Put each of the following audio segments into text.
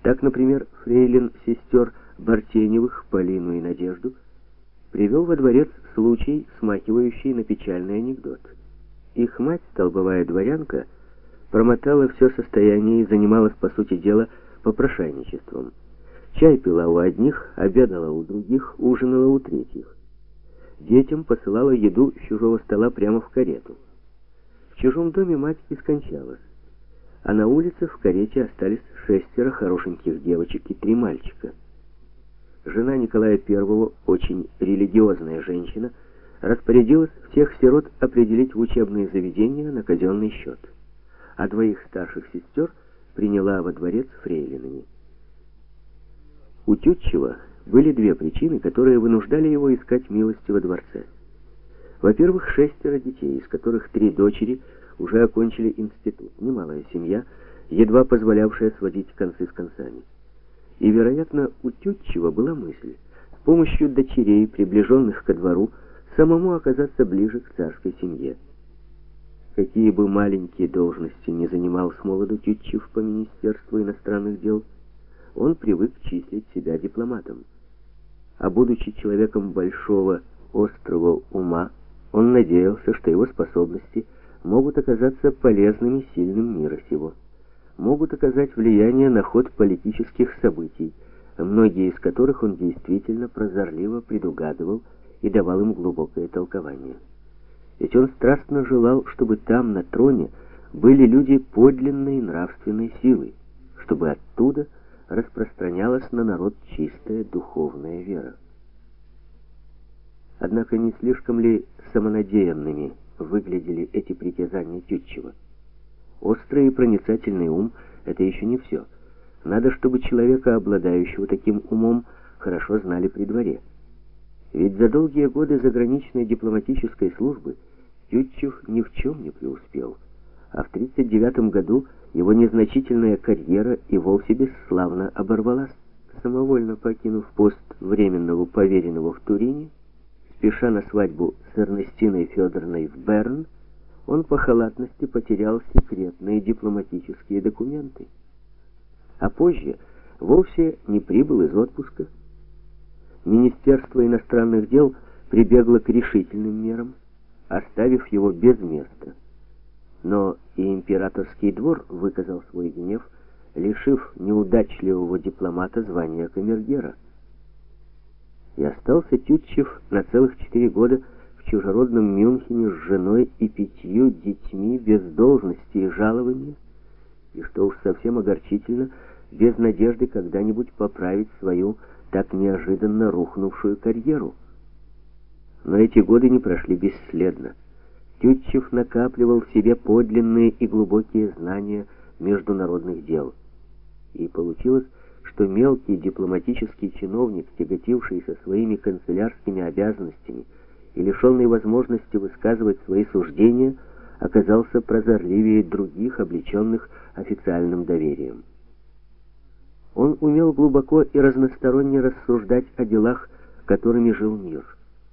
Так, например, фрейлин сестер Бартеневых, Полину и Надежду, привел во дворец случай, смахивающий на печальный анекдот. Их мать, столбовая дворянка, промотала все состояние и занималась, по сути дела, попрошайничеством. Чай пила у одних, обедала у других, ужинала у третьих. Детям посылала еду с чужого стола прямо в карету. В чужом доме мать и скончалась, а на улице в карете остались 6 хорошеньких девочек и 3 мальчика. Жена Николая I, очень религиозная женщина, распорядилась всех сирот определить в учебные заведения на казенный счет, а 2 старших сестер приняла во дворец фрейлинами. У Тютчева были 2 причины, которые вынуждали его искать милости во дворце. Во-первых, 6 детей, из которых 3 дочери уже окончили институт, немалая семья, едва позволявшая сводить концы с концами. И, вероятно, у Тютчева была мысль с помощью дочерей, приближенных ко двору, самому оказаться ближе к царской семье. Какие бы маленькие должности ни занимал с молоду Тютчев по Министерству иностранных дел, он привык числить себя дипломатом. А будучи человеком большого, острого ума, он надеялся, что его способности могут оказаться полезными сильным мира сего, могут оказать влияние на ход политических событий, многие из которых он действительно прозорливо предугадывал и давал им глубокое толкование. Ведь он страстно желал, чтобы там, на троне, были люди подлинной нравственной силы, чтобы оттуда распространялась на народ чистая духовная вера. Однако не слишком ли самонадеянными выглядели эти притязания Тютчева? Острый и проницательный ум — это еще не все. Надо, чтобы человека, обладающего таким умом, хорошо знали при дворе. Ведь за долгие годы заграничной дипломатической службы Тютчев ни в чем не преуспел, а в 1939 году его незначительная карьера и вовсе бесславно оборвалась. Самовольно покинув пост временного поверенного в Турине, спеша на свадьбу с Эрнестиной Федоровной в Берн, он по халатности потерял секретные дипломатические документы, а позже вовсе не прибыл из отпуска. Министерство иностранных дел прибегло к решительным мерам, оставив его без места. Но и императорский двор выказал свой гнев, лишив неудачливого дипломата звания камергера. И остался Тютчев на целых 4 года в чужеродном Мюнхене с женой и 5 детьми без должности и жалования, и, что уж совсем огорчительно, без надежды когда-нибудь поправить свою так неожиданно рухнувшую карьеру. Но эти годы не прошли бесследно. Тютчев накапливал в себе подлинные и глубокие знания международных дел. И получилось, что мелкий дипломатический чиновник, тяготившийся своими канцелярскими обязанностями и лишенный возможности высказывать свои суждения, оказался прозорливее других, облеченных официальным доверием. Он умел глубоко и разносторонне рассуждать о делах, которыми жил мир.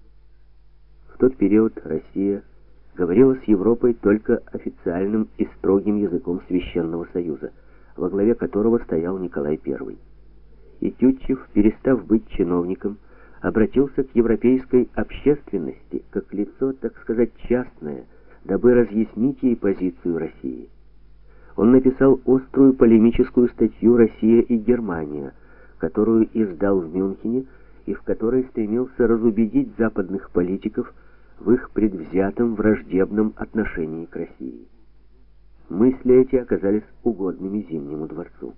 В тот период Россия говорила с Европой только официальным и строгим языком Священного Союза, во главе которого стоял Николай I. И Тютчев, перестав быть чиновником, обратился к европейской общественности, как лицо, так сказать, частное, дабы разъяснить ей позицию России. Он написал острую полемическую статью «Россия и Германия», которую издал в Мюнхене и в которой стремился разубедить западных политиков в их предвзятом враждебном отношении к России. Мысли эти оказались угодными Зимнему дворцу.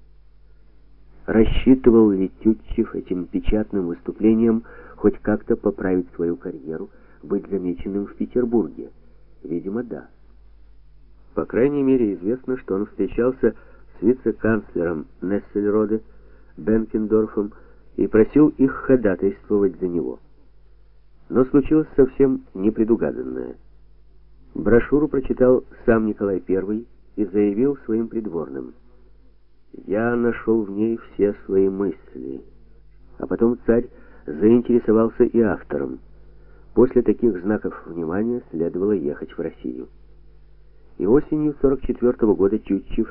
Рассчитывал ли Тютчев этим печатным выступлением хоть как-то поправить свою карьеру, быть замеченным в Петербурге? Видимо, да. По крайней мере, известно, что он встречался с вице-канцлером Нессельроде, Бенкендорфом и просил их ходатайствовать за него. Но случилось совсем непредугаданное. Брошюру прочитал сам Николай I и заявил своим придворным: «Я нашел в ней все свои мысли». А потом царь заинтересовался и автором. После таких знаков внимания следовало ехать в Россию. И осенью 1944 года Тютчев